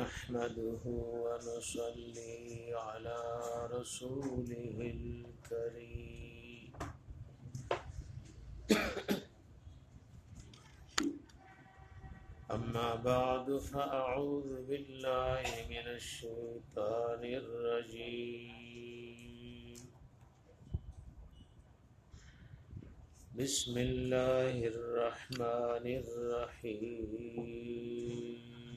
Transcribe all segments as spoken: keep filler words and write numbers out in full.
نحمده ونصلي على رسوله الكريم أما بعد فأعوذ بالله من الشيطان الرجيم بسم الله الرحمن الرحيم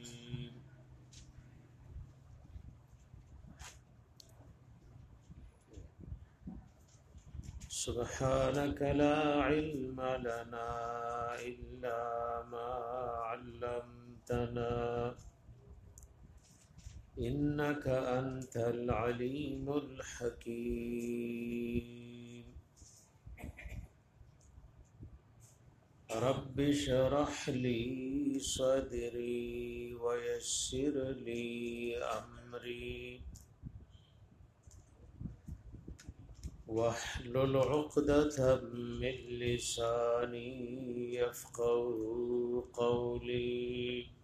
سبحانك لا علم لنا إلا ما علمتنا إنك أنت العليم الحكيم رب اشرح لي صدري ويسر لي أمري واحلل عقدة من لساني يفقهوا قولي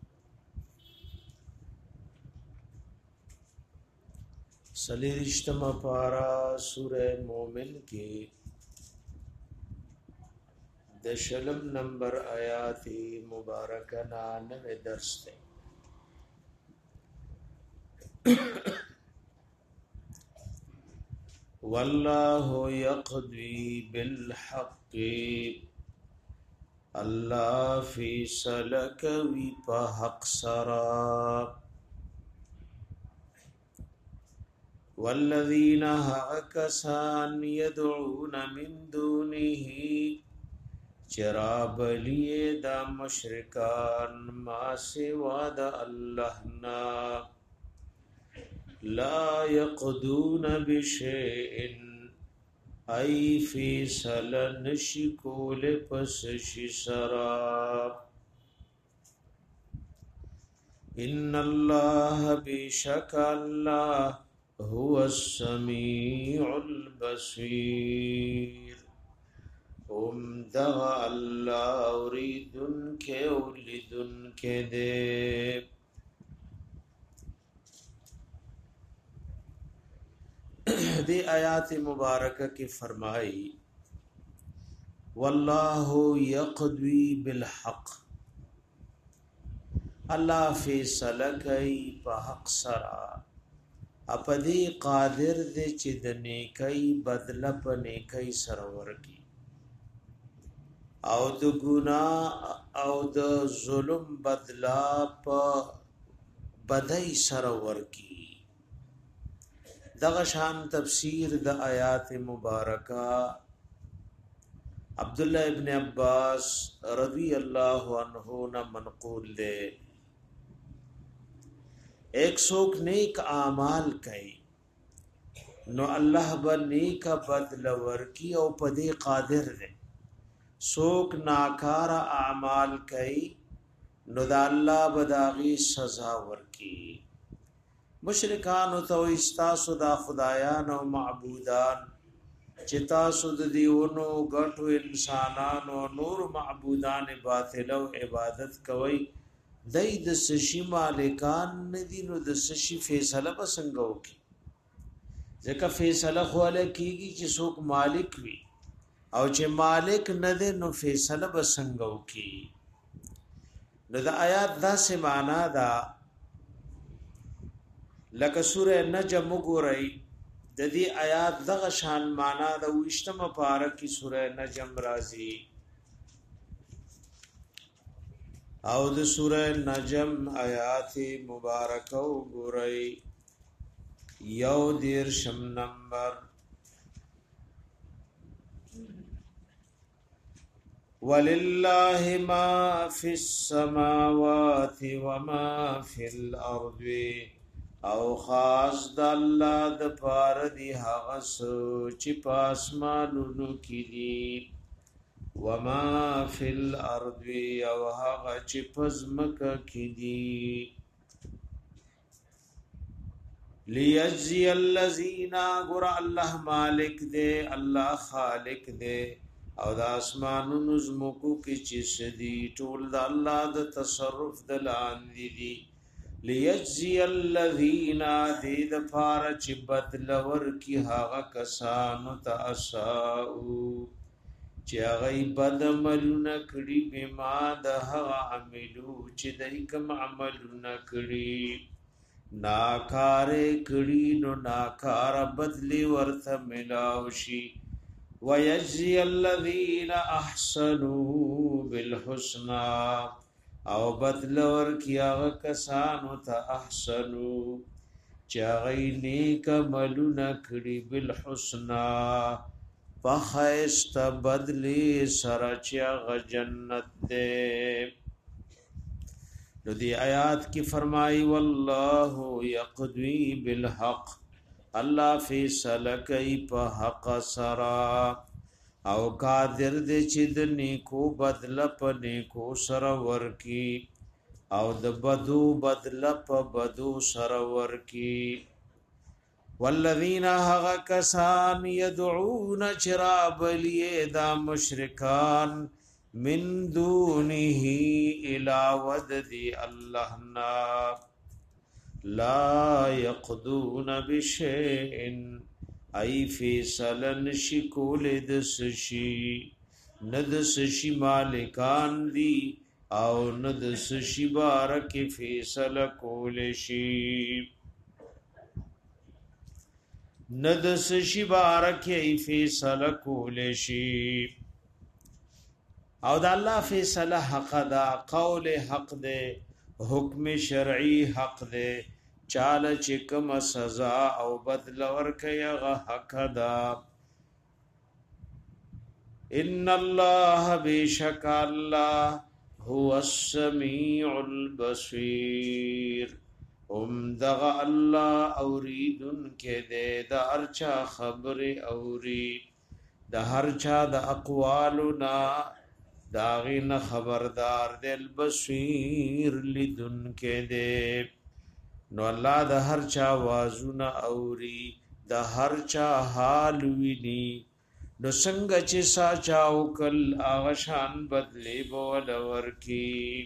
سلیرشتم پارا سورہ مومن کی دشلم نمبر آیاتی مبارکنا نوے درس تے واللہ یقضی بالحق اللہ فیصل کوي په حق سرا والذین هکسان يدعون من دونه چرابلی دا مشرکان ما سوا دا اللہ نا لا يقضون بشيء اي فیصل نشکول پس شسرا ان الله بشك الله هو السميع البصير ام دغ الله اوریدن کے اولیدن کے دے دی آیات مبارکہ کی فرمائی واللہ یقضی بالحق اللہ فیصلہ کئی پا حق سرا اپدی قادر دے چی دنے کئی بدل پا نیکئی سرور کی او د گناہ او د ظلم بدلا پا بدئی سرور کی دغشان تفسیر د آیات مبارکہ عبداللہ ابن عباس رضی اللہ عنہ نہ منقول دے ایک سوک نیک اعمال کئی نو اللہ با نیک بدل ورکی او پدی قادر دے سوک ناکار اعمال کئی نو دا اللہ بداغی سزا ورکی مشرکان تو استاسو دا خدایان او معبودان چتاسو د دیونو غټو انسانانو نور معبودان باطل او عبادت کوي دای د سشي مالکان ندی نو د سشي فیصله بسنګو کی ځکه فیصله خو له کیږي چې څوک مالک وي او چې مالک نه دی نو فیصله بسنګو کی نو د آیات دا سمانا دا لکه سوره نجم وګورئ د دې آیات دغه شان معنا د وشتمه پاره کی سوره نجم راځي او د سوره نجم آیات مبارکه وګورئ یو دیرشم نمبر ولله ما فی السماوات وما فی الارض او خاص د الله د پار دی هغه چې پاسمانونو کې دي وما فی الارض او هغه چې پزمکه کې دي لیجزی الذین غر الله مالک دے الله خالق دے او د اسمانونو زمکو کې چې سدي ټول د الله د تصرف د لاندې دي لیجزی الذین دید پارچ بدلور کی هاغا کسانو تا اساؤ چی اغی بد عملونا کڑی بما دا هغا عملو چی دای کم عملونا کڑی ناکار کڑی نو ناکار بدلی ورث ملاوشی ویجزی الذین احسنوا بالحسنى او بدلور کیا کسانو تا احسنو چاغی نیک عملونا کڑی بالحسنى فخیست بدلی سرچیغ جنت دے نو دی آیات کی فرمائی واللہ یقضی بالحق اللہ فیصلہ کئی پا حق سرا او قادر دے چید نیکو بدل پا نیکو سر ورکی او د بدو بدل پا بدو سر ورکی والذین هغا کسان یدعون چرابلی دا مشرکان من دونه الى وددی اللہنا لا یقدون بشیئن ای فیصلن شکول دسشی ندسشی مالکان دی او ندسشی بارک فیصل کولشی ندس شی بارکی فیصله کول شي او د الله فیصله حق دا قول حق دے حکم شرعی حق دے چال چکم سزا او بدل ورکی غا حق دا ان الله بیشک الله هو السمیع البصیر ام دغ اللہ اوریدن کے دے دا ارچا خبر اوری دا ہرچا دا اقوالنا داغین خبردار دل بصیر لدن کے دے نو اللہ دا ہرچا وازونا اوری دا ہرچا حال وینی نو سنگ چی سا چاو کل آغشان بدلی بولور کی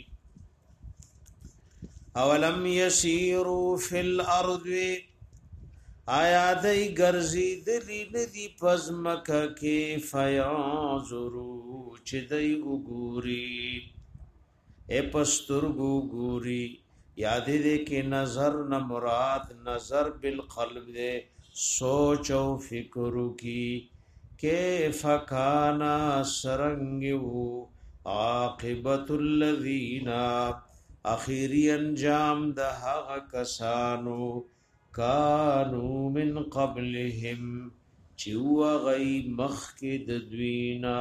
اولم یسیرو فی الارض آیا دی گرزی دلی ندی پزمکا کی فیانظرو چی دی اگوری اے پسترگو گوری یادی دے کہ نظر نمراد نظر بالقلب دے سوچو فکرو کی کیف کانا سرنگو عاقبت الذین اخیری انجام دا هغه کسانو کانو من قبلهم چیو غی مخکد دوینا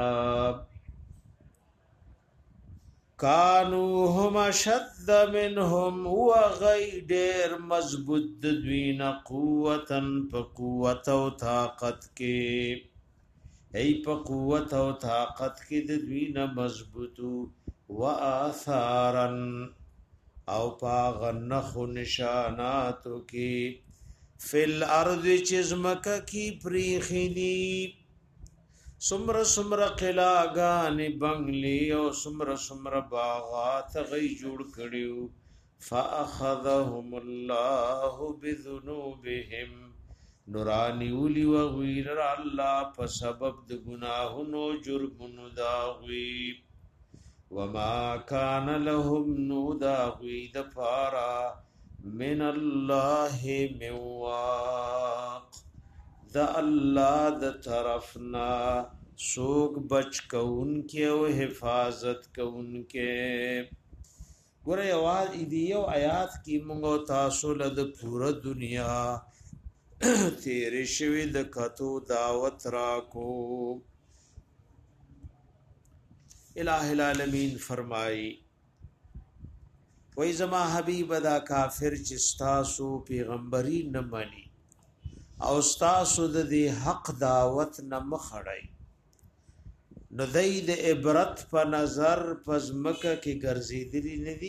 کانو هم شد منهم و غی دیر مضبوط دوینا قوتا پا قوت و طاقت کے ای پا قوت و طاقت کے دوینا مضبوطو و آثارا او پاغ نخو نشاناتو کی فی الارض چزمکا کی پریخی دی سمر سمر قلاغان بنگلی او سمر سمر باغات غی جوڑ کڑیو فاخذهم اللہ بذنوبهم نورانی اولی وغویر اللہ پا سبب د گناہنو جرمنو داغوی وما كان لهم نودا غید پارا من الله من واق دا اللہ دا طرفنا سوک بچ کون کے و حفاظت کون کے گورے آواز ایدیو آیات کی منگو تاسو لد پورا دنیا تیرے شوی دا کتو دعوت راکو الہ العالمین فرمائی وی زما حبیب دا کافر چستاسو پیغمبری نمانی او ستاسو دا دی حق دعوت نمخڑائی نو دی دا عبرت پا نظر پزمکہ کی گرزی دلی ندی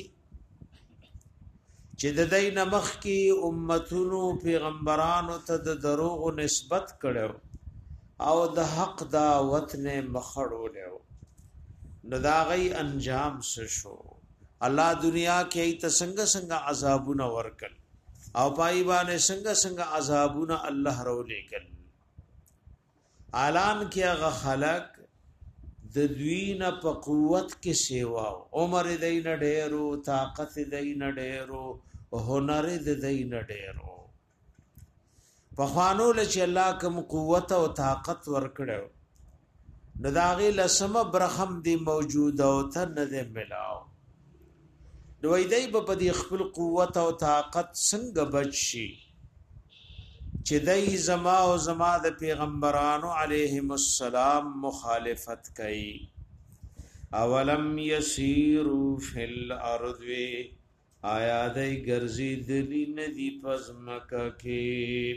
چی دا دی نمخ کی امتونو پیغمبرانو تا دا دروغ نسبت کڑو او دا حق دعوت نے مخڑو لیو نو دا غی انجام سشو الله دنیا کې ای ته څنګه څنګه عذابونه ورکل او پای باندې څنګه څنګه عذابونه الله رولېکل اعلان کې هغه خلق د دوی نه په قوت کې سیوا عمر دای نه ډېرو طاقت دای نه ډېرو هنر دای نه ډېرو په خوانو لچ الله کوم قوت او طاقت ورکړو نو داغي لسمه برخم دی موجود او ته نه دی ملاو دوی دی په دې خپل قوت او طاقت څنګه بچي چې دای زما او زما د پیغمبرانو علیهم السلام مخالفت کوي اولم یسیروا فی الارض آیا دای ګرځي دلی ندی پزمکه کې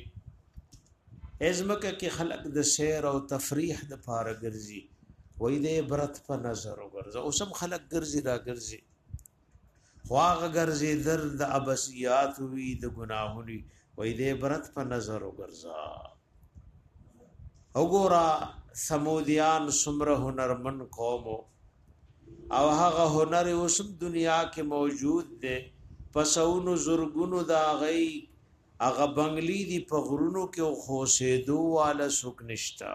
ازمکه کې خلق د سیر او تفریح د پاره ګرځي وای دې برت په نظر وګرځي او سم خلق ګرځي را ګرځي خواغ ګرځي در د ابسیات وی د گناهونی وای دې برت په نظر وګرځا وګورا سمودیان سمره هنرمن قوم او هغه هنر اوسم دنیا کې موجود دی پسونو زرګونو دا غي هغه بنگلی دی په غرونو کې خو سیدو والا سوک نشتا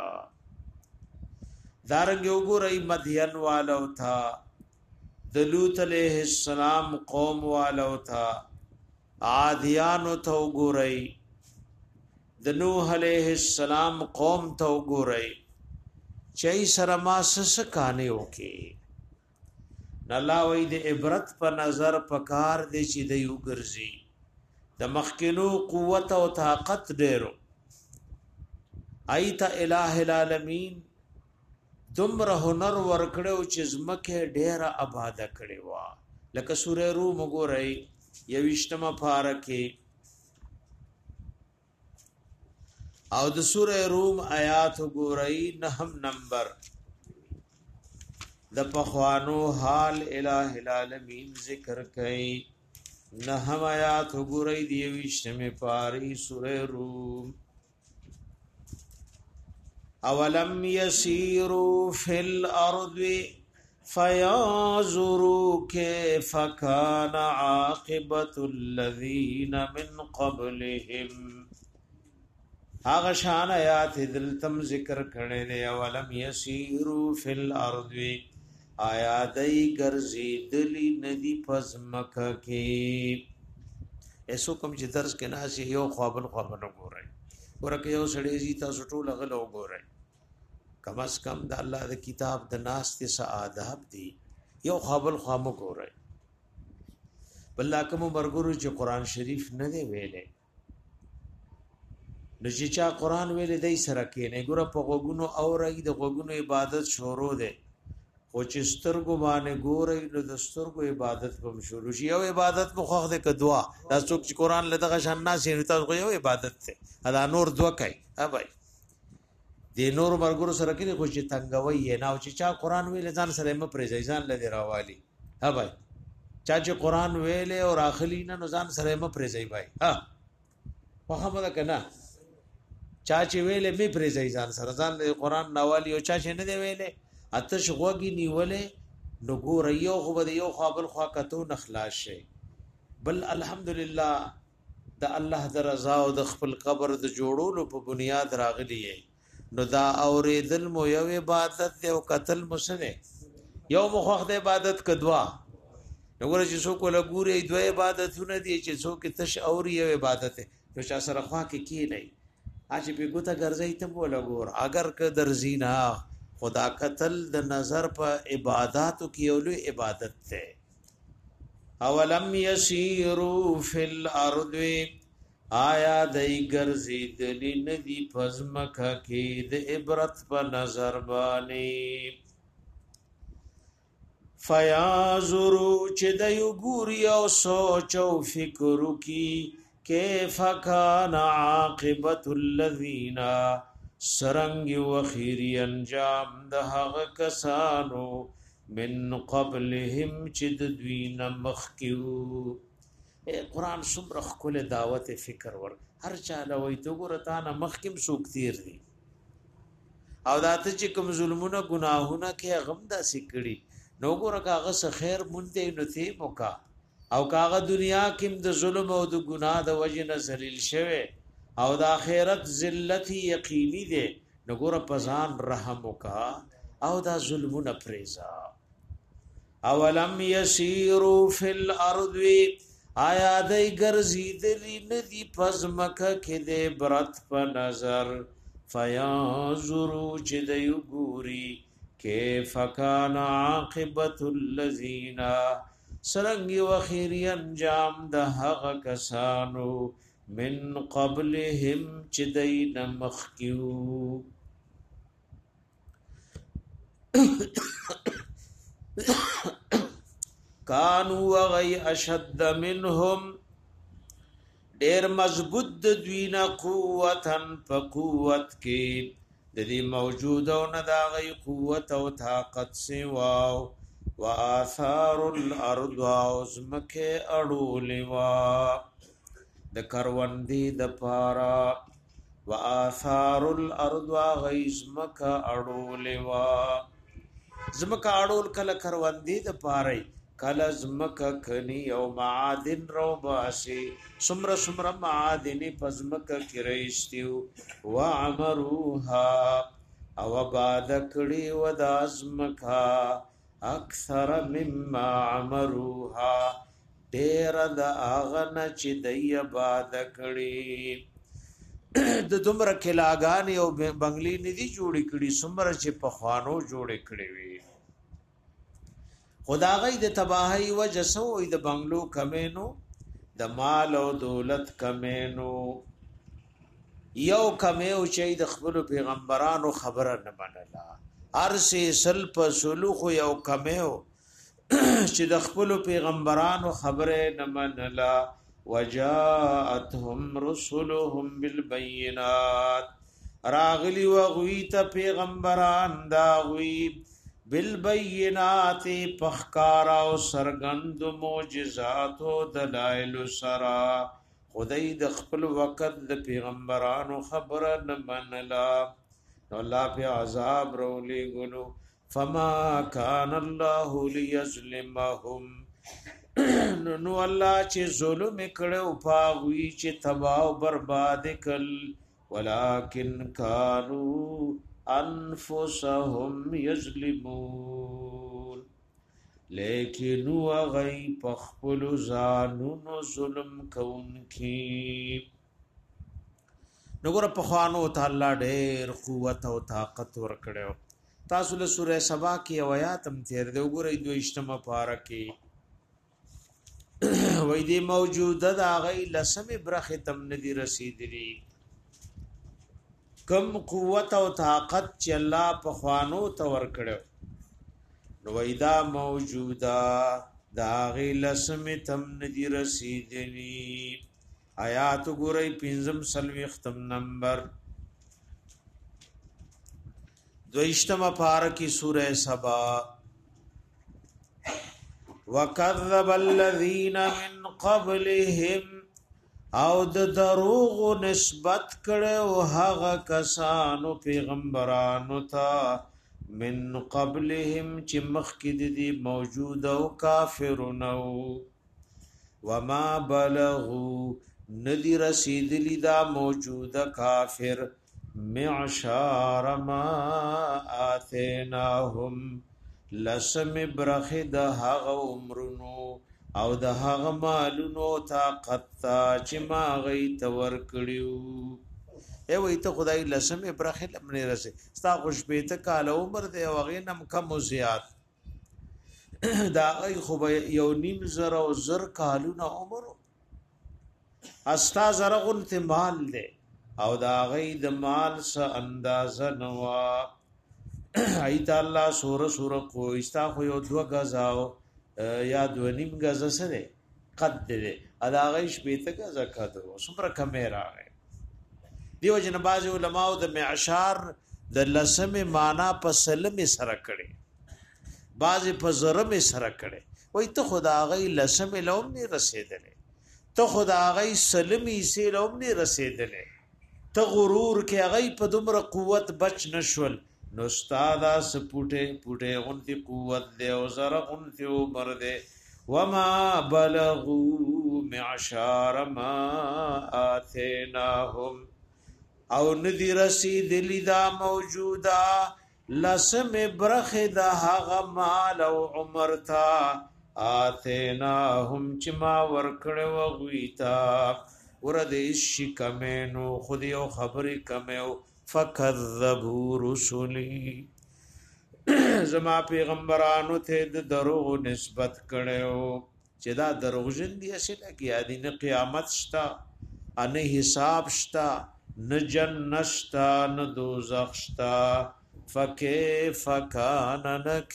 دارنګ وګورئ مدین والو تھا دلوت علیہ السلام قوم والو تھا عادیانو ته وګورئ د نوح علیہ السلام قوم ته وګورئ چي سره ما سس کانه وکي الله وې د عبرت په نظر پکار دی چې د یو ګرځي د مخکینو قوت او طاقت ډېرو ایت الہ العالمین دمر هنر ورکړو چې زمکه ډېره آباد کړي وا لکه سورې روم وګورئ یوشتمه پارکه او د سورې روم آیات وګورئ نهم نمبر د پخوانو حال الہ العالمین ذکر کئ نهم آیات وګورئ دی وشتمه پاری سورې روم اولم یسیروا فی الارض فینظروا کیف کان عاقبۃ الذین من قبلهم هغه شان آیات دلتم ذکر کړي دی اولم یسیروا فی الارض آیا دای ګرځي دلی ندی پزمکه کې ایسو کوم چې درس کې ناشې یو خوابن خوابن وګورئ ورکه یو سړی زی تاسو ټول غل وګورئ کم از کم د الله د کتاب د ناس ته سعادت دی یو خوابل خوام وګورئ بل کوم مرګورو چې قران شریف نه دی ویلې نو چې چا قران ویلې دای سره کې نه ګوره په غوګونو اوري د غوګونو عبادت شروع ده او چې سترګو باندې ګورې نو د سترګو عبادت به شروع شي او عبادت مو خوښ ده کدوا تاسو چې قران لدغه شان ناس یې تاسو یو عبادت ته ادا نور دوا کوي ها بھائی د نور مرګرو سره کې خو چې تنګوي نه او چې چا قران ویل ځان سره م پرې ځان لدی راوالي ها بھائی چا چې قران ویل او اخلي نه ځان سره م پرې ځای بھائی ها په خبره کنه چا چې ویل می پرې ځان سره ځان قران ناوالي او چا چې نه دی ویلې اتش غوږی نیولې نو ګور یو خو به یو خپل خوا کتو نخلاص شي بل الحمدلله د الله د رضا او د خپل قبر د جوړولو په بنیاد راغلی نو دا اوریدل مو یو عبادت دی او قتل مسنه یو مخخ د عبادت کدوا نو ګور چې څوک له ګوري دوه عبادتونه دي چې څوک تش اوري یو عبادت نو چا سره خوا کې کی نه اچ په ګوته ګرځي ته بوله ګور اگر ک درزینا خدا قتل د نظر په عبادتو کې یو لوی عبادت ده اولم یسیروا فی الارض آیا دای ګرځي دلی ندی پزمکه کې د عبرت په نظر باندې فیازرو چې د یو ګوري او سوچ او فکر کی کیف کان عاقبت الذین سرنگ و خیری انجام د هغه کسانو من قبلهم چې د دوی نه مخکیو قرآن څومره خپل دعوت فکر ور هر چا لوي تو ګور تا نه مخکم سوک تیر دي او داته چې کوم ظلمونه گناهونه کې غم دا سکړي نو ګور کاغه څه خیر مونته نو تی موکا او کاغه دنیا کې د ظلم او د ګناه د وجه نه ذلیل شوه او د آخرت ذلت یقیني ده نو ګور پزان رحم وکا او دا ظلمونه پریزا اولم یسیرو فی الارض آیا دای ګرځیدلی ندی پزمکه کې د برت په نظر فینظروا چې دی ګوري کیف کان عاقبت الذین سرنګي وخیری انجام د هغه کسانو من قبلهم چې دی نمخکیو کانو غی اشد منهم ډیر مضبوط د دوینا قوتن په قوت کې د دې موجود او نه دا غي قوت او طاقت سیواو واثار الارض ازمکه اړولوا د کروندې د پارا واثار الارض غیزمکه اړولوا زمکه اړول کله کروندې د پاره کله زمکه کني او معادن رو باسي سمر سمر معادن پزمکه کریستیو وعمروها او باد کړي ود ازمکه اکثر مما عمروها ډیر د اغن چې دی باد کړي د دومره کلاګان او بنگلي ندي جوړې کړي سمر چې په خوانو جوړې کړي وي خدای د تباہی وجه سو د بنگلو کمینو د مال او دولت کمینو یو کمیو چې د خپل پیغمبرانو خبره نه منله ارسه سل په سلوخ یو کمیو چې د خپل پیغمبرانو خبره نه منله وجاءتهم رسلهم بالبينات راغلی وغویت پیغمبران دا غوی بالبينات پخکارا او سرګند معجزات او دلائل سرا خدای د خپل وخت د پیغمبرانو خبره نه منلا نو الله په عذاب رولې ګلو فما كان الله ليظلمهم نو الله چې ظلم کړو پاوی چې تباہ او برباد کړ ولکن كانوا انفسهم یظلمون لیکن وغی پخپل زانونو ظلم کونکی نګور په خوانو تعالی ډېر قوت او طاقت ورکړو تاسو له سوره سبا کې آیات هم تیر دی وګورئ دوه اجتماع پاره کې وې دې موجوده دا غي لسمه برخه تم ندي رسیدلی کم قوت او طاقت چې الله په خوانو تور کړو نو وېدا موجوده دا غي لسمه تم ندي رسیدلی آیات ګورئ پنځم سلوي ختم نمبر دویشتم پار کی سورہ سبا وَكَذَّبَ الَّذِينَ مِن قَبْلِهِمْ او د دروغ نسبت کړو هغه کسانو پیغمبرانو ته من قبلهم چې مخکې دي موجود او کافرونو وما بلغوا ندی رسیدلی دا موجوده کافر معشار ما آتیناهم لسم برخد هغه عمرونو او د هغه مالونو طاقت چې ما غي تور کړیو ای وای ته خدای لسم برخه لمنه رسه ستا خوش بیت کال عمر دی او غي نم کم او زیات دا ای خو یو نیم زر او زر کالونه عمر استا زرغن مال دی او دا غي د مال س اندازه نوا ایت الله سور سور کو استا خو یو دو غزاو یا دو نیم غز سره قد دې ادا غیش بیت غزا کړو سمره کمیرا دیو جن باز علماء د معشار د لسم معنا په سلم سره کړي باز په زرم سره کړي وای ته خدا غي لسم لوم نه رسیدلې ته خدا غي سلمي سي لوم نه رسیدلې ته غرور کې غي په دومره قوت بچ نشول نو استادا سپوټه پوټه غنتی قوت دی او زر غنتی عمر دی وما بلغوا معشار ما آتیناهم او ندی رسید لیدا موجودا لسم برخ دا هغه مال او عمر تا آتیناهم چما ورکړ و غویتا ورده شي کمنو خودی او خبرې کمو فکذبوا رسلی زما پیغمبرانو ته د دروغ نسبت کړو چې دا دروغجن دي اصل کې ادي نه قیامت شتا ان حساب شتا نه جنت شتا نه دوزخ شتا فکیف کان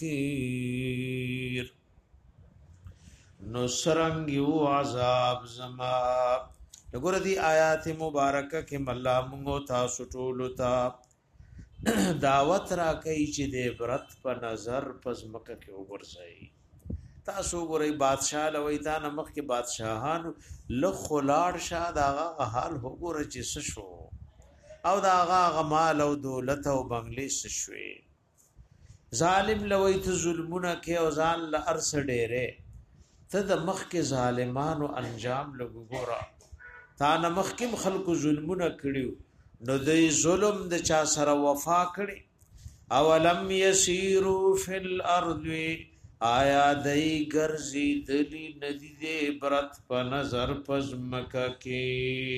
نکیر نو سرنګ یو عذاب زما وګوره دی آیات مبارکه کې مله موږ تاسو ټول ته دعوت را کوي چې د عبرت په نظر پزمکه کې وګرځي تاسو ګورئ بادشاہ لوي تا نمخ کې بادشاہان لخلاړ شاه داغه حال وګوره چې څه شو او داغه غمال او دولت او بنگلې څه شوي ظالم لوي ته ظلمونه کې او ځان لارس ډېره ته د مخ کې ظالمانو انجام لګورا تا نمخ کې خلکو ظلمونه کړیو نو د ظلم د چا سره وفا کړي اولم یسیرو فی الارض آیا دای ګرځي دلی ندی دې برت په نظر پزمکه کې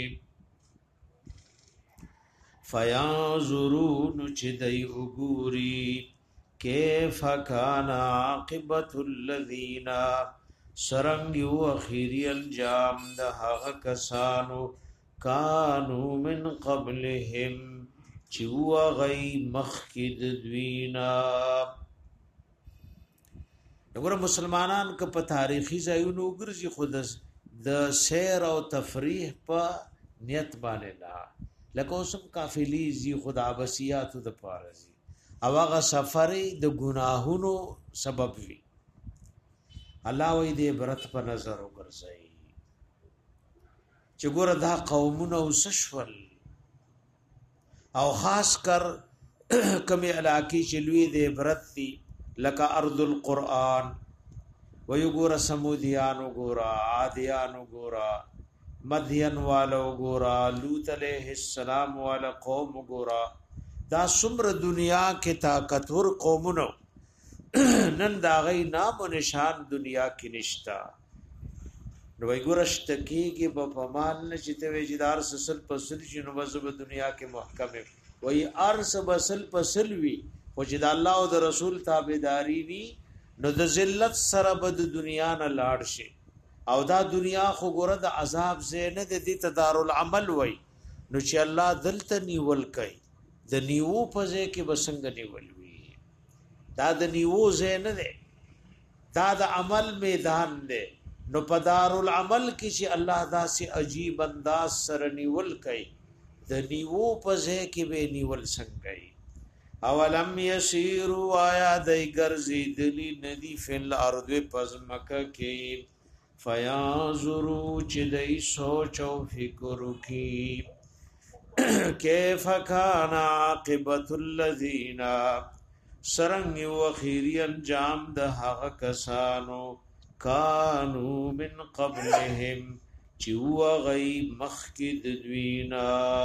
فینظرون چې دای وګوري کیف کان عاقبت الذین سرنګ یو اخیری انجام د هغه کسانو کانو من قبلهم چوا غی مخکد دوینا وګوره مسلمانان که په تاریخي ځایونو ګرځي خود د سیر او تفریح په نیت باندې لا لکه اوسم قافلی زی خدا عباسیات د پارزي او هغه سفر د ګناهونو سبب وي الله وې دې برت په نظر وګرځي چې ګوره دا قومونه وسشول او خاص کر کمی علاقی چې لوی دې برت دي لکه ارض القرآن ويګوره سمودیان وګوره عادیان وګوره مدین والو وګوره لوط علیہ السلام والا قوم وګوره دا څومره دنیا کې طاقتور قومونه نن دا غي نام او نشان دنیا کې نشتا نو وګورشت کېږي په پمال نه چې ته وجدار سسل پسل شنو مذهب دنیا کې محکم وي ارس بسل پسل وي او چې د الله او د رسول تابعداري وي نو د ذلت سره بد دنیا نه لاړ شي او دا دنیا خو ګوره د عذاب زینه د دې تدار العمل وي نو چې الله دلته نیول کوي د نیو په ځای کې بسنګ نیول وي دا د نیو زینه ده دا د عمل میدان ده نو په دار العمل کې چې الله داسې عجیب انداز سره نیول کوي د نیو په ځای کې به نیول څنګه اولم یسیرو آیا دای ګرځي دلی ندی فل ارض پزمکه کې فینظرو چې دای سوچ او فکر کی کیف کان عاقبت الذین سرنګ و اخیری انجام د هغه کسانو کانو من قبلهم چې و غی مخکد دوینا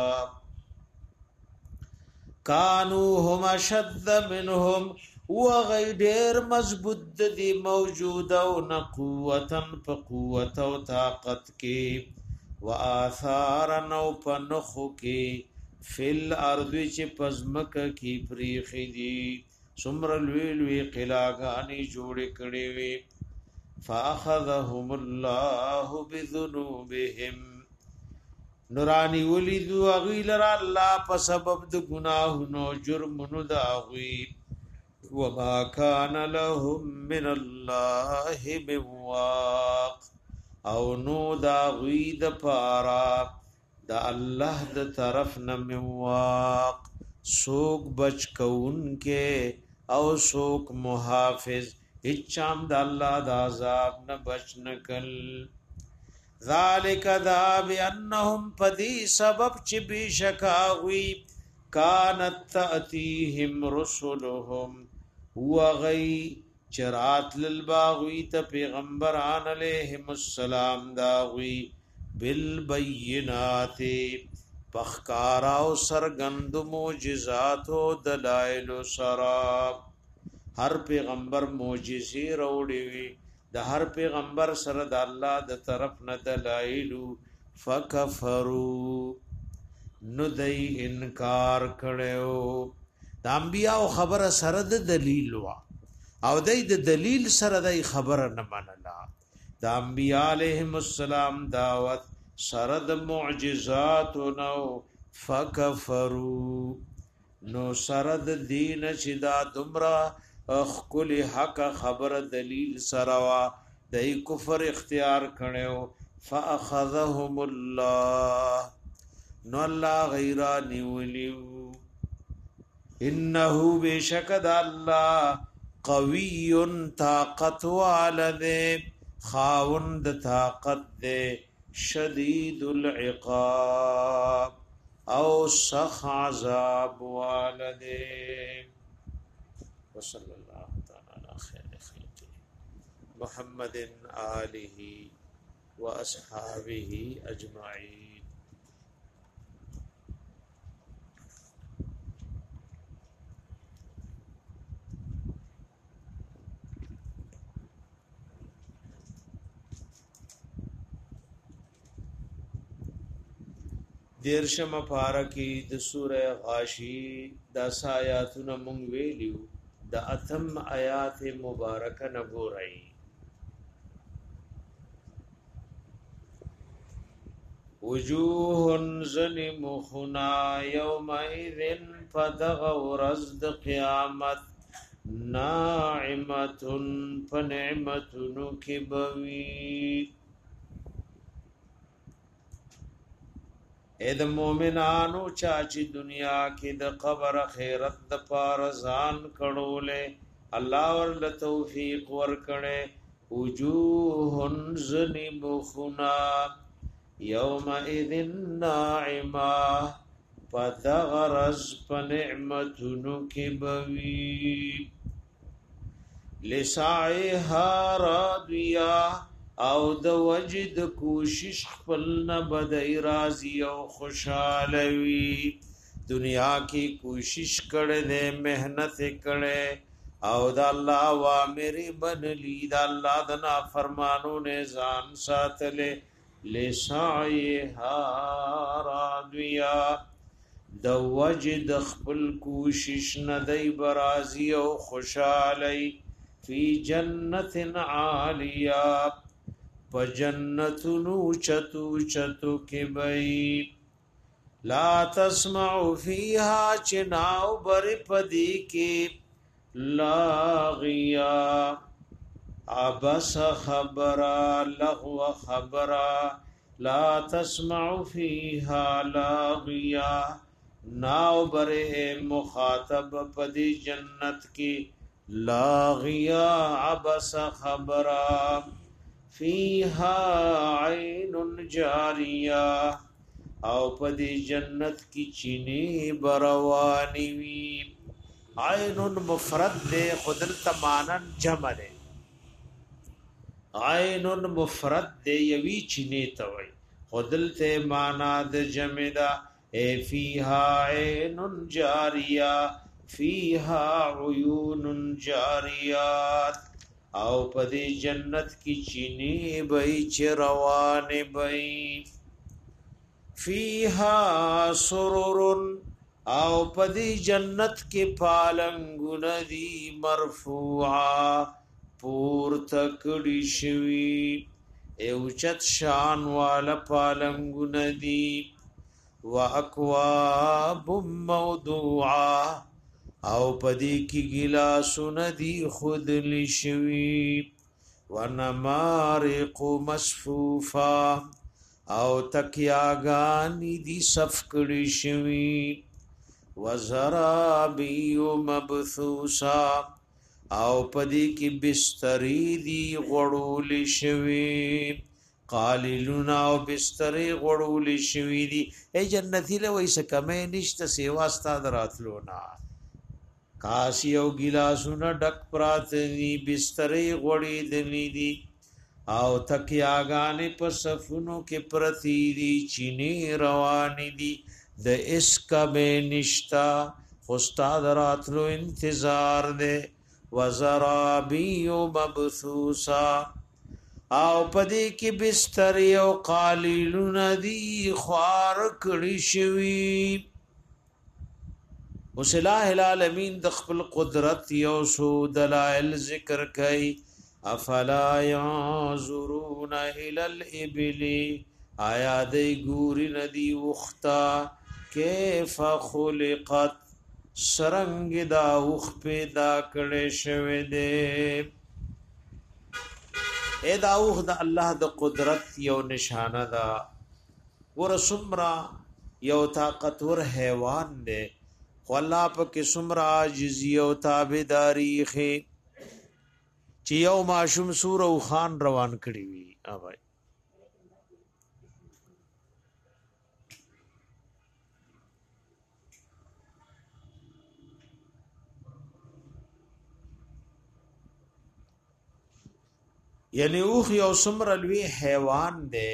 کانو هم شد منهم و غی ډیر مضبوط دی موجود او نقوتن په قوت او طاقت کې و آثارن او پنخو کې فل ارض چې پزمک کې پریخي دي سمر لوی لوی قلاګانی جوړ کړي وي فاخذهم الله بذنوبهم نورانی ولیدو اغیلر الله په سبب د گناهونو جرمونو داوی وما كان لهم من الله بواق او نو داوی د پارا د الله د طرف نه مواق سوک بچ کون کې او سوک محافظ اچام د الله د عذاب نه بچ نکل ذالک ذا بانهم فدی سبب چې بشکاوی كانت تأتيهم رسلهم وغي چرات للباغوی تا پیغمبران علیہم السلام داغوی بالبینات پخکارا و سرگند موجزات و دلائل و سراب هر پیغمبر موجزی روڑی وی د هر پیغمبر سره د الله د طرف نه دلائل فکفروا نو دای انکار کړو د انبیاء خبره سره د دلیل وا او دای د دلیل سره د خبره نه منله د انبیاء علیهم السلام دعوت سره د معجزات نو فکفروا نو سره د دین چې دا دمرا خپل حق خبر دلیل سره وا دای کفر اختیار کړو فاخذهم الله نو الله غیرا نیولیو انه بشکد الله قوی طاقت والده خاوند طاقت ده شدید العقاب او سخ عذاب والده وصلی اللہ تعالی علی خیر خلقه محمد آلہ واصحابہ اجمعین. دیرشم پارکی د سوره غاشی د آیاتونه مونږ ویلیو د اتم آیات مبارکه نګورئ. وجوه ظلمخنا یومئذ فدغ رزد قیامت ناعمت فنعمت نکبوی. اے د مومنانو چاچی دنیا کې د قبر خیرت د پارزان کړولې الله ور توفیق ور کړي. وجوه ظلمخنا یومئذ ناعمه فتغرز فنعمت نکبوی لسعیها راضیه او د وجد کوشش خپل نه بدای راضی او خوشاله وی. دنیا کی کوشش کړه دې مهنت کړه او د الله اوامر بنلی د الله د نافرمانو نه ځان ساتله. لسعیها راضیه د وجد خپل کوشش نه دی برازی او خوشاله فی جنت عالیه فجنتنو چتو چتو کی بئی لا تسمع فیها چناو بر پدی کی لاغیا عبس خبرا لغو خبرا لا تسمع فیها لاغیا ناو بر مخاطب پدی جنت کی لاغیا عبس خبرا فیها عین جاریہ او پدی جنت کی چینی بروانی وی. عین مفرد دے خدل تمانن جمع دے عین مفرد دے یوی چینی توئی خدل تے مانا د جمع دا. اے فیها عین جاریہ فیها عیون جاریات او پدی جنت کی چینی بئی چروان بئی. فیها سرور او پدی جنت کی پالنگون دی مرفوعا پور تکڑی شوی اوچت شان والا پالنگون دی. و اکواب موضوعا او پدی کی گلاسون دی خود لشوی. و نمارق مصفوفا او تکیاگانی دی صفکڑی شوی. و زرابی مبثوسا او پدی کی بستری دی غڑول شوی. قاللون او بستری غړول شوی دي ای جنتی له وایسه کمه نشته سیوا ستاد راتلونا کاسی او ګلاسونه ډک پرات دي بستری غړی دي دي او تکیاګانې په صفونو کې پرتی دي چینی روان دي د اسک به نشتا استاد راتلو انتظار دے وزرابی مبثوثا او پدې کې بستر یو قاللون دی خوار کړي شوی وسلاح العالمین د خپل قدرت یو سو دلائل ذکر کوي افلا ينظرون الى الابل آیا دی ګوري ندی وختا کیف خلقت سرنګ دا وخ پیدا کړي شوی دی اے دا وخ د الله د قدرت یو نشانه ده ور سمرا یو طاقتور حیوان دی خو الله پاک سمرا عاجزی او تابعداري خي چې یو ماشوم سور او خان روان کړی وي اوبای یعنی اوخ یو سمر لوی حیوان دی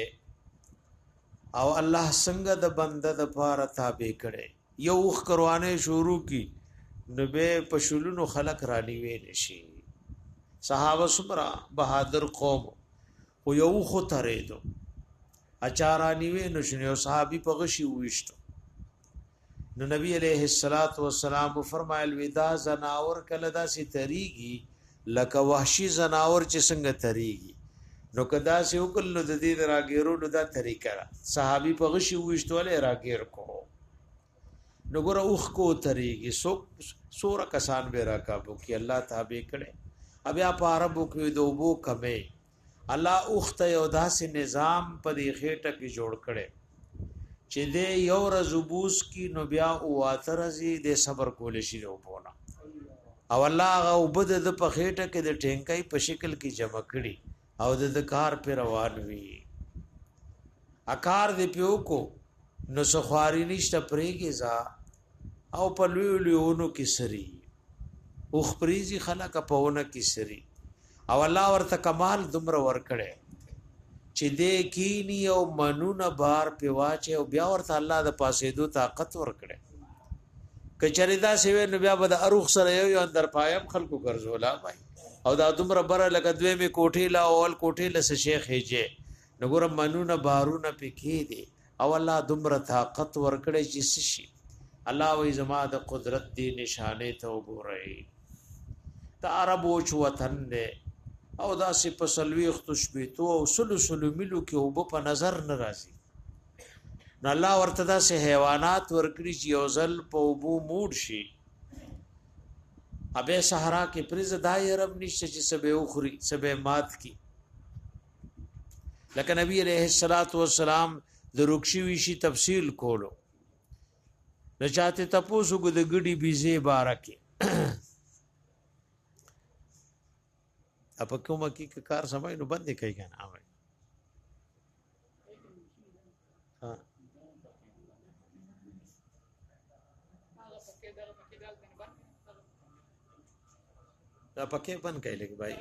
او الله څنګه د بنده د پاره تابع کړي یو اوخ کروانه شروع کی نو به پښولونو خلق را نیوي نشي صحابه سمرا بہادر قوم خو یو خو ترې دو اچارا نیوي نو شنو صحابي په غشي وښتو نو نبی عليه الصلاه والسلام فرمایل ودا زناور کله داسي تریږي لکه وحشي زناور چې څنګه تریږي نو کدا سه وکړ نو د دې راګیرو نو دا طریقه صحابي په غشي وښتول راګیر کو نو ګور اوخ کو تریږي سو سور کسان به راکابو کی الله تابع کړي بیا په عربو کې دوبو کمه الله اوخت یو داسې نظام په دې خېټه کې جوړ کړي چې دې یو رزبوس کی نو بیا او اترزي دې صبر کول شي نو پونه او الله او بد د په خېټه کې د ټینګای په شکل کې جمع کړي او د کار پر روان وي اکار دې پیو کو نو سخواري نشته پرېږي ځا او په لوی لویونو کې سري او خپريزي خلک په ونه کې سري او الله ورته کمال دمر ور کړي چې دې کینی او منونه بار په واچي او بیا ورته الله د پاسې دو طاقت ور کړي کچریدا سیوی نو بیا بد اروخ سره یو اندر پایم خلکو ګرځولا بھائی او دا دومره بره لګ دوی می کوټی لا اول کوټی لس شیخ هجه نګور منونه بارونه پکې دي او الله دومره طاقت ورکړي چې شي الله وې زما د قدرت دی نشانه ته وګورئ ته عرب او وطن نه او دا سي په سلوي خطشبيتو او سلسل ملو کې وب په نظر ناراضي نو الله ورته دا سه حیوانات ورکړي چې یو ځل په وبو موډ شي ابه صحرا کې پرز دای رب نشته چې سبه اخري سبه مات کی لکه نبی عليه الصلاه والسلام د رکشي وشي تفصیل کولو نه چاته تاسو کو د ګډي بيزي بارکه اپ کومه کی کار سمای نو باندې کوي کنه اوای ها دا پکې بند کړي لګي بھائی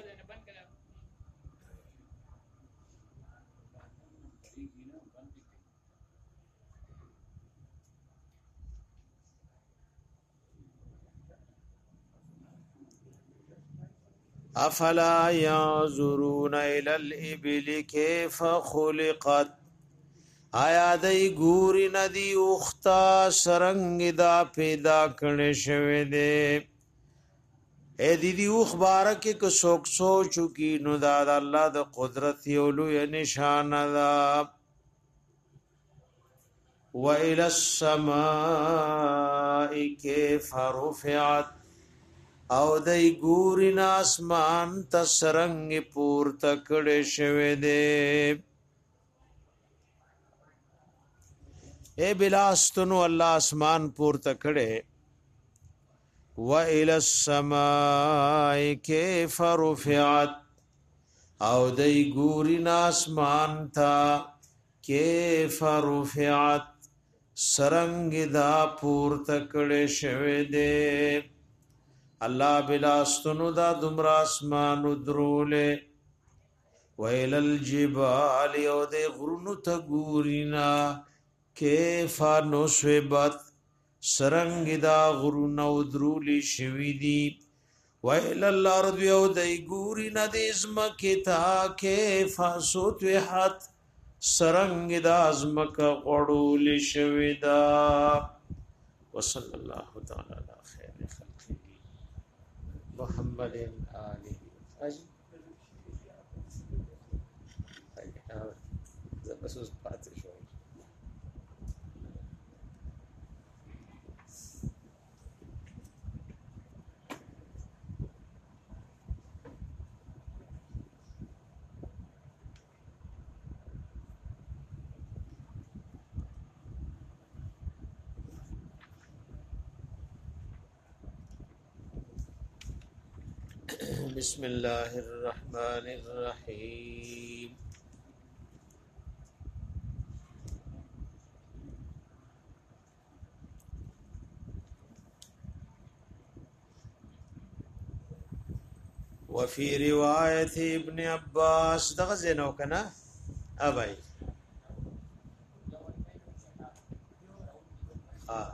افلا ينظرون الى الابل كيف خلقت آیا دای ګوري ندی اوختا سرنګ دا پیدا کړي شوی دی اے دی دی اوخ بارکه کو سوک سوچو کی نو دا الله د قدرت یو لوی نشان دا و الى السماء كيف رفعت او دای ګوري ناسمان تسرنګ پور تکړه شوه دے اے بلاستنو الله اسمان پور تکړه و الى السماء كيف رفعت او دای ګوري ناسمان تا کیف رفعت سرنګ دا پور تکړه شوه دے الله بلاستنو دا دمر اسمان دروله ویل الجبال او دے غرونو تا ګورینا کیف نصبت سرنګ دا غرونو درولی شوی دی ویل الارض او دے ګورینا دے زمکتا کیف سوتوحت سرنگ دا ازمک غړول شوی دا وصلی الله تعالی علی خیر خلقه محمد آله اجل زبسوس پاتې شو بسم الله الرحمن الرحيم وفي رواية ابن عباس دغزنو كنا ابي اه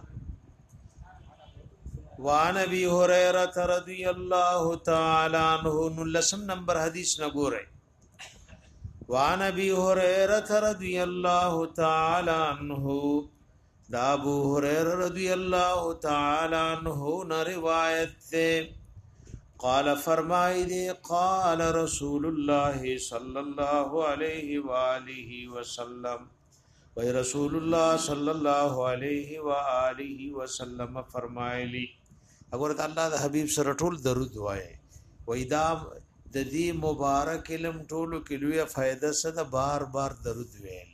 وعن ابي هريره رضي الله تعالى عنه لسم نمبر حدیث نګوره وعن ابي هريره رضي الله تعالى عنه دا ابو هريره رضي الله تعالى عنه نے روایت سے قال فرمائے دے قال رسول الله صلى الله عليه واله وسلم و رسول الله صلى الله عليه واله وسلم فرمایلی اگر الله د حبیب سره ټول درود وایي و اذا د دې مبارک علم ټولو کې لوی فائدہ سره بار بار درود ویل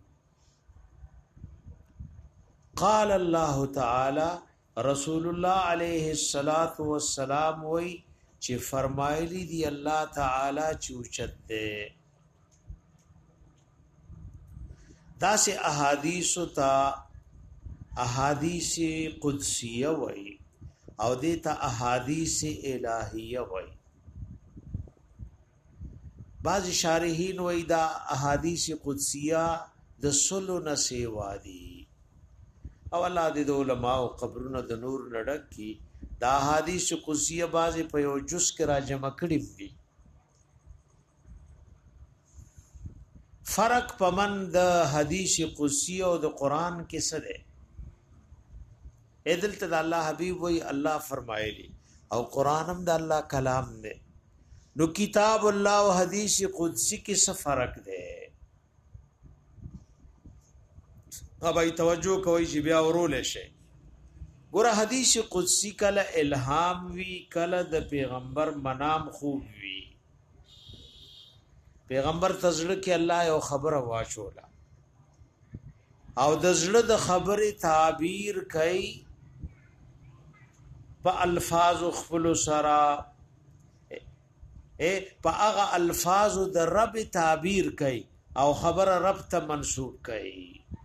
قال الله تعالی رسول الله علیه الصلاۃ والسلام وی چې فرمایلی دی الله تعالی چوچت ده دا سه احادیث تا احادیث قدسیه وی او دیتا احادیث الہیہ وی بعض شارحین وی دا احادیث قدسیہ د سلو نسیوا دی او الله دې د علماء او قبرونو د نور لړک کی دا احادیث قدسیہ بعض په یو جز کې را جمع کړي دي فرق پمن د حدیث قدسیہ او د قران کې څه ده ادل ته الله حبیب وی الله فرمایلی او قرانم د الله کلام دی نو کتاب الله او حدیث قدسی کې څه فرق دی ابای توجه کوي چې بیا ورول شي ګوره حدیث قدسی کله الهام وی کله د پیغمبر منام خوب وی پیغمبر تزړه کې الله یو خبره واچولا او د زړه د خبره تعبیر کوي په الفاظ خپل سرا اے په هغه الفاظ د رب تعبیر کوي او خبره رب ته منسوب کوي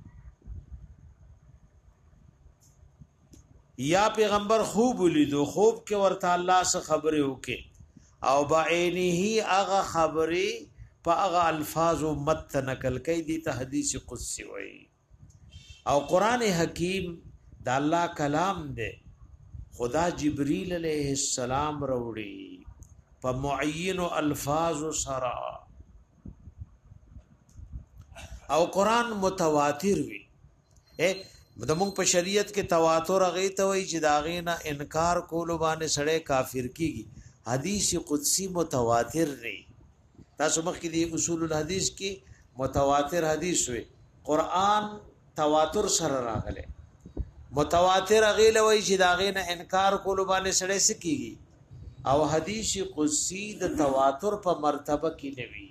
یا پیغمبر خوب لیدو خوب کې ورته الله سره خبره وکي او بعینه هغه خبره په هغه الفاظ مت نقل کوي دي ته حدیث قدسی وایي او قران حکیم د الله کلام دی خدا جبريل علیہ السلام روڑی په معین الفاظ سرا او قران متواتر وی اے دمون په شریعت کې تواتر غي ته وی چې داغې نه انکار کولو باندې سړی کافر کیږي حدیث قدسی متواتر نه تاسو مخکې دی اصول الحدیث کې متواتر حدیث وی قران تواتر سره راغله متواتر غیله وای چې داغې نه انکار کولو باندې سړی سکیږي او حدیث قدسی د تواتر په مرتبه کې نوي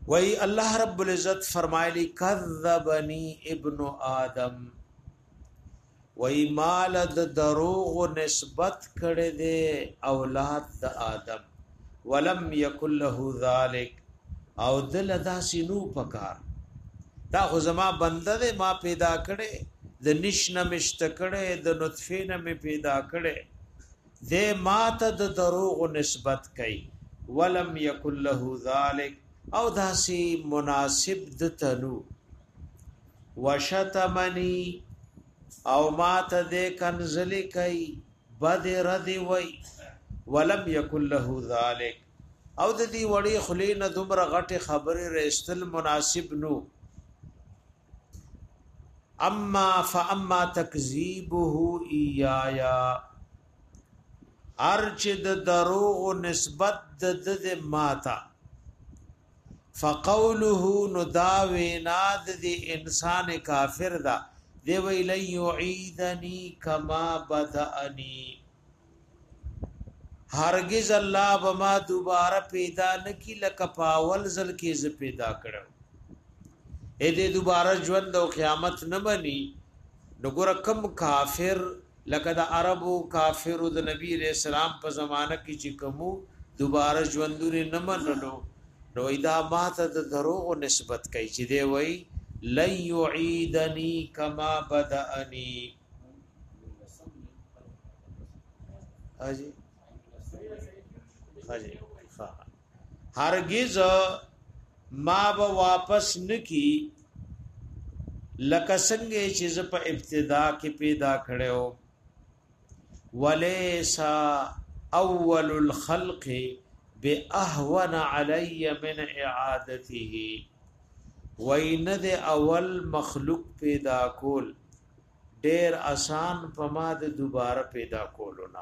وی الله رب العزت فرمایلی کذبنی ابن آدم وی مال د دروغ نسبت کړي دي اولاد د آدم ولم یکن له ذلک او دل داسینو پکار دا خو زما بنده ده ما پیدا کړي د نشنه مشت کړي د نطفه نه می پیدا کړي د ما ته د دروغ نسبت کوي ولم یکن له ذلک او داسی مناسب د تنو وشتمنی او ما ته د کنزلی کوي بد ردی وی ولم یکن له ذلک او د دې وړي خلینه دومره غټه خبره رستل مناسب نو اما فاما تکذیبه ایایا ارچ د دروغ نسبت د د ماتا فقوله نداوینا د انسان کافر دا دی ویل یعیدنی کما بدأنی هرگز الله بما دوباره پیدا نکی لک پاول زل کې ز پیدا کړو اې دې دوباره ژوند او قیامت نه بني نو ګور کم کافر لکه د عربو کافر د نبی رسول الله په زمانہ کې چې کومو دوباره ژوندوري نه منلو نو ایدا ماته د دروغ نسبت کوي چې دی وای لن يعيدني كما بدأني اجي اجي هرگز ما به واپس نکی لکه څنګه چې ز په ابتدا کې پیدا کړو وليسا اول الخلق باهون علی من اعادته وین د اول مخلوق پیدا کول ډیر آسان پما د دوباره پیدا کولونه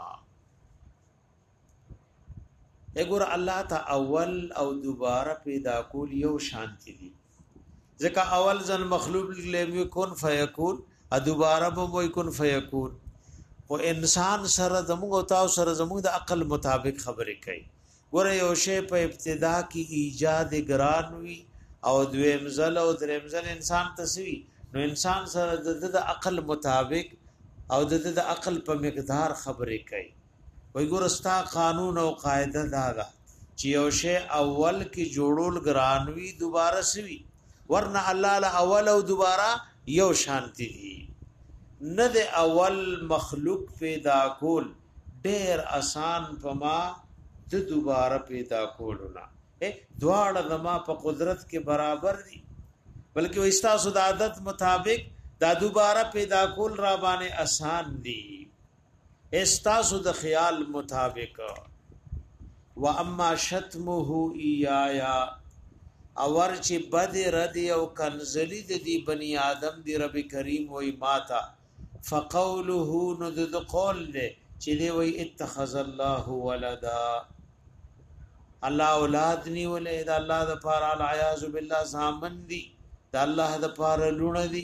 اګور الله ته اول او دوباره پیدا کول یو شانتی دي ځکه اول ځن مخلوق لوي کون فیکون ا دوباره به وای کون فیکون او انسان سره زموږ او تاسو سره زموږ د عقل مطابق خبرې کوي ګوره یو شی په ابتدا کې ایجاد ګران وي او دویم ځل او دریم ځل انسان تسوي نو انسان سره د عقل مطابق او د عقل په مقدار خبرې کوي وای ګورستا قانون او قاعده دا ده چې یو شی اول کې جوړول ګرانوي دوباره سوي ورنه الله له اول او دوباره یو شانتی دي نه د اول مخلوق پیدا کول ډیر آسان پما د دوباره پیدا کولونه دواړه زما په قدرت کې برابر دي بلکې وستاسو د عادت مطابق دا دوباره پیدا کول را باندې آسان دي استاسو د خیال مطابق و اما شتمه ایایا اور چې بد رد او کنزلی د دی بنی آدم دی رب کریم وای ماتا فقوله ند قول له چې دی وای اتخذ الله ولدا الله اولاد نی ولې دا الله د پاره العیاذ بالله زامن دی دا الله د پاره لونه دی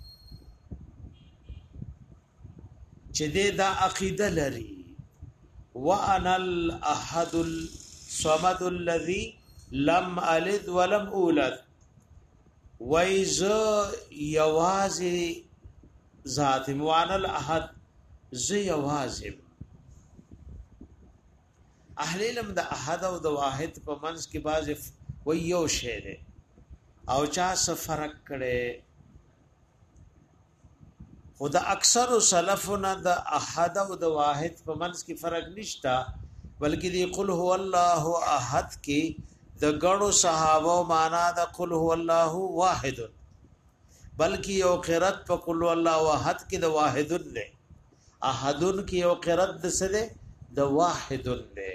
چې دې دا عقیده لري وانا الاحد الصمد الذي لم الد ولم اولد وایز یوازي ذات وانا الاحد ز یوازي اهل علم د احد او د واحد په منځ کې باز و یو شی دی او چا څه فرق کړي خدا اکثر سلفنا د احد او د واحد په منځ کې فرق نشتا بلکې دی قل هو الله احد کې د غړو صحابه معنا د قل هو الله واحد بلکې یو قرات په قل هو الله احد کې د واحد نه احدن کې یو قرات د سره د واحد نه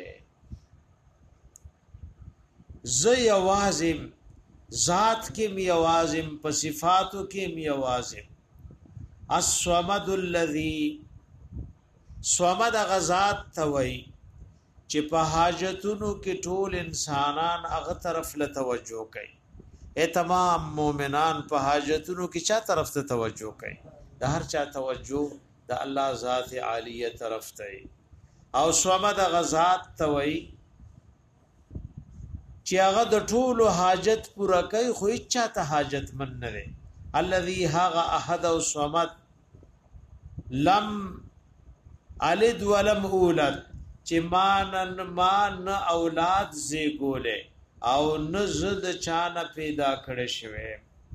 ز یوازم ذات کې می یوازم په صفاتو کې می یوازم الصمد الذي صمد غزاد توي چې په حاجتونو کې ټول انسانان هغه طرف له توجه کوي اے تمام مؤمنان په حاجتونو کې چا طرف ته توجه کوي د هر چا توجه د الله ذات عالیه طرف ته او صمد غزاد توي چې هغه د ټولو حاجت پوره کوي خو هیڅ ته حاجت من نه دی الذي هغه احد او صمد لم الد ولم اولد چې مانن مان اولاد زیګوله او نزد چانه پیدا کړي شوی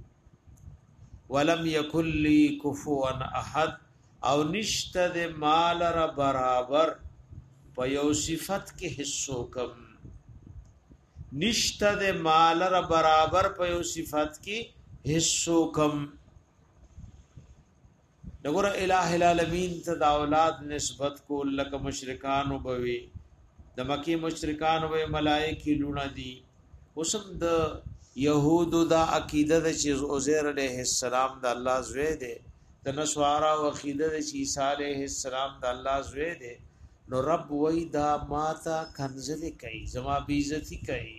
ولم یکل لی کفوا احد او نشته د مال را برابر په یو صفت کې حصو کم نشته د مال را برابر په یو صفت کې حصو کم دغه الہ العالمین ته د اولاد نسبت کو لک مشرکان وبوي د مکی مشرکان وبوي ملائکه لونه دي وسم د یهودو دا عقیده د چې عزیر علیہ السلام د الله زوی دی د نسوارا او عقیده د چې عیسی علیہ السلام د الله زوی دی نو رب وای دا ماتا کنزل کوي زما بیزتی کوي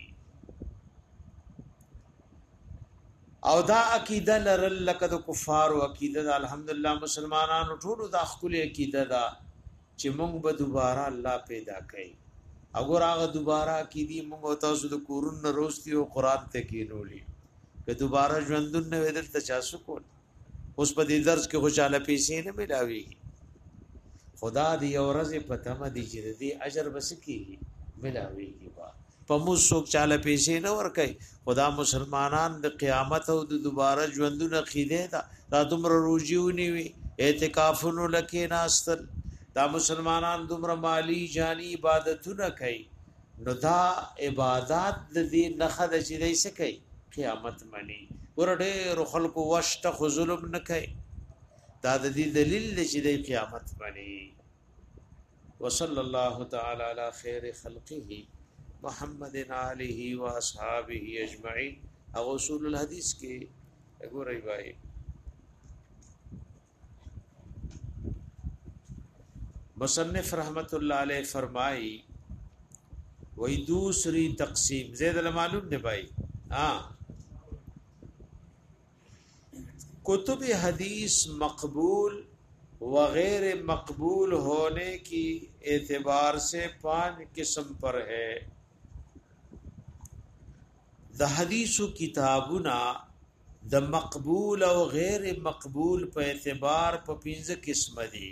او دا عقیده لرل لکه د کفار او عقیده د الحمدلله مسلمانانو ټولو د خپل عقیده دا چې موږ به دوباره الله پیدا کوي اگر هغه دوباره کیدی موږ تاسو د کورون روستي او قران ته کینولې که دوباره ژوندون نه ودل ته چاسو کول اوس په دې درس کې خوشاله پیسې نه ملاوي خدا دې اورزه پته مې چې دې اجر بس کیږي ملاوي کی با په مو څوک چاله پیسې نه ور کوي خدا مسلمانان د قیامت او د دوباره ژوندون عقیده دا دا دومره روجيونی وي اعتکافونو لکه ناستل دا مسلمانان دومره مالی جانی عبادتونه کوي نو دا عبادت د دې نخد چې دای څه کوي قیامت منی ورته خلکو واشته خو ظلم نه کوي دا د دې دلیل چې د قیامت منی وصلی الله تعالی علی خیر خلقه محمد آله و اصحابہ اجمعین او اصول الحدیث کې وګورئ بھائی مصنف رحمت اللہ علیہ فرمائی وہی دوسری تقسیم زید معلوم نے بھائی ہاں کتب حدیث مقبول وغیر مقبول ہونے کی اعتبار سے پانچ قسم پر ہے د حدیث کتابنا د مقبول او غیر مقبول په اعتبار په پنځه قسم دي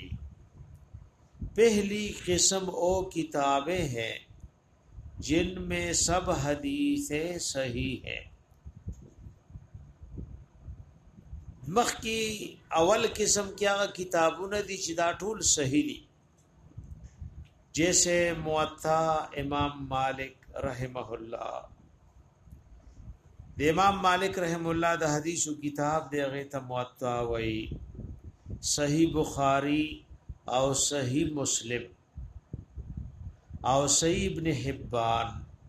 پہلی قسم او کتابیں ہیں جن میں سب حدیثیں صحیح ہیں مخ کی اول قسم کیا کتابونه دي چې دا ټول صحیح دي جیسے موطا امام مالک رحمه الله د امام مالک رحم الله د حدیثو کتاب دی هغه ته موطا وای صحیح بخاری او صحیح مسلم او صحیح ابن حبان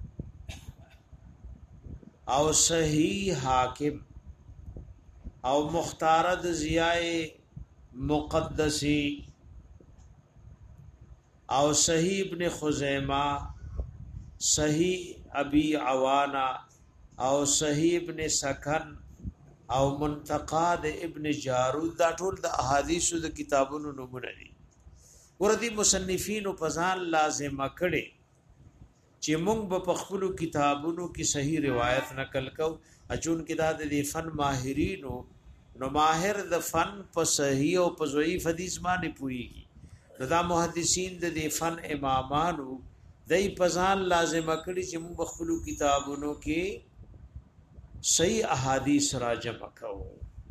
او صحیح حاکم او مختارد ضیاء مقدسی او صحیح ابن خزیمہ صحیح ابی عوانہ او صحیح ابن سکن او منتقاد ابن جارود دا ټول د احادیثو د کتابونو نمونه دي ورته مصنفین په ځان لازم کړي چې موږ په خپل کتابونو کې صحیح روایت نقل کو اچون کې دا د فن ماهرینو نو ماهر د فن په صحیح او په ضعیف حدیث باندې پويږي نو دا محدثین د فن امامانو دای په ځان لازم کړي چې موږ خپل کتابونو کې صحیح احادیث را جمع کوو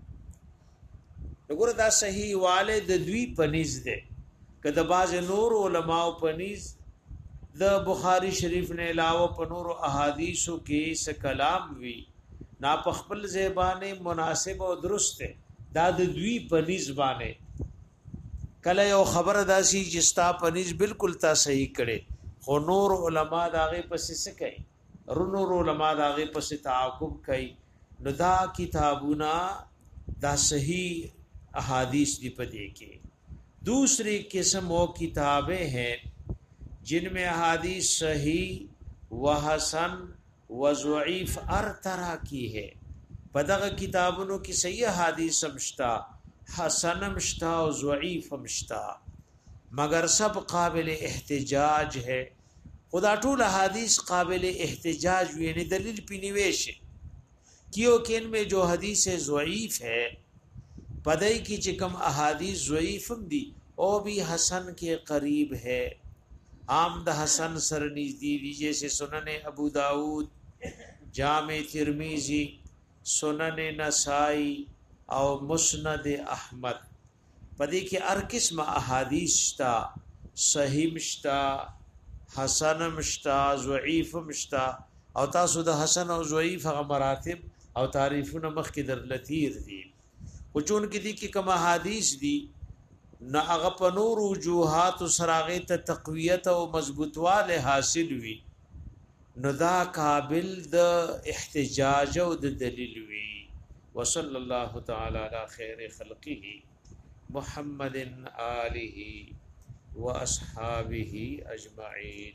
وګوره دا صحیح والے د دوی پنيز ده کله باز نور علماء پنيز د بخاری شریف نے علاوه په نور احادیثو کې س کلام وی نا په خپل زبانه مناسب او درست ده دا د دوی پنيز باندې کله یو خبره داسي چې ستا پنيز بالکل تا صحیح کړي خو نور علماء داغه پسې څه کوي رونو علماء داغه پسې تعاقب کوي نو دا کتابونه دا صحیح احادیث دی پدې کې دوسری قسم وہ کتابیں ہیں جن میں احادیث صحیح و حسن و ضعیف ہر طرح کی ہے پدغه کتابونو کې صحیح احادیث مشتا حسن مشتا و ضعیف مشتا مگر سب قابل احتجاج ہے خدا ټول حدیث قابل احتجاج یعنی دلیل پینیویش کیوں کہ ان میں جو حدیث ضعیف ہے پدئی کی چکم احادیث ضعیف دی او بھی حسن کے قریب ہے عام د حسن سر نزدی دی جیسے سنن ابو داود جامع ترمذی سنن نسائی او مسند احمد پدې کې هر قسم احادیث تا صحیح مشتا حسن مشتا ضعیف مشتا او تاسو د حسن او ضعیف هغه مراتب او تعریفونه مخ کې در لثیر دي او چون کې دي کې کوم احادیث دي نه هغه په نور وجوهات سراغه ته تقویت او مضبوطواله حاصل وي نو دا قابل د احتجاج او د دلیل وي وصلی الله تعالی علی خیر خلقه محمد آله واصحابه اجمعین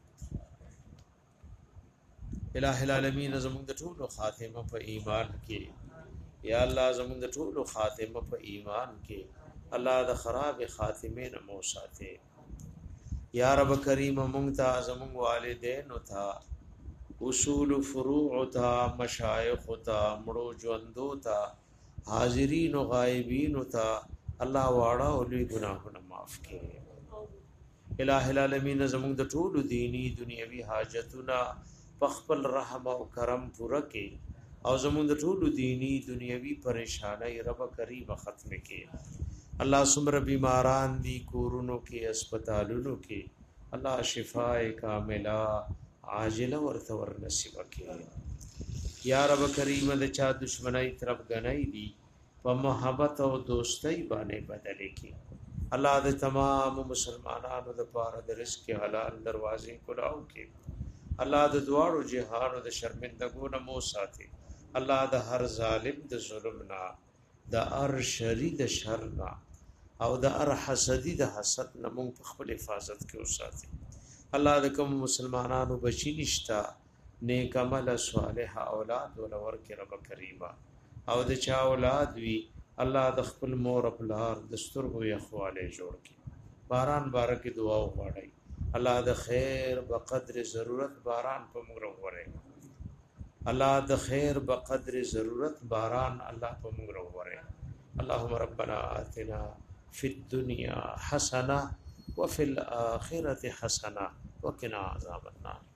الہ العالمین زمون د ټولو خاتمه په ایمان کې یا الله زمون د ټولو خاتمه په ایمان کې الله د خراب خاتمه نه مو ساته یا رب کریم مونږ ته زمون والدین او تا اصول فروع تا مشایخ تا مړو ژوندو تا حاضرین او غایبین تا الله واړه او لوی ګناهونه معاف کړي الہ العالمین زموږ د ټولو دینی دنیوي حاجتونه په خپل رحم او کرم پوره کړي او زموږ د ټولو دینی دنیوي پریشانای رب کریم ختم کړي الله سمره بیماران دي کورونو کې هسپتالونو کې الله شفاء کامله عاجله ورته ور نصیب کړي یا رب کریم د چا دشمنی طرف غنای دي په محبت او دوستۍ باندې بدل کړي الله د تمام مسلمانانو د پاره د رزق حلال دروازې کلاو کړي الله د دواړو جهانو د شرمندګو نه مو ساتي الله د هر ظالم د ظلم نه د هر شری د شر نه او د هر حسدی د حسد نه مونږ په خپل حفاظت کې وساتي الله د کوم مسلمانانو بچی نشتا نیک عمل صالح اولاد ولور کې رب کریمه او د چا اولاد وی الله د خپل مور خپلار د سترګو یخواله جوړ کړي باران بارکه دعا وغواړي الله د خیر بقدر ضرورت باران په موږ وغواړي الله د خیر بقدر ضرورت باران الله په موږ وغواړي اللهم ربنا آتنا فی الدنيا حسنه وفي الاخره حسنه وقنا عذاب النار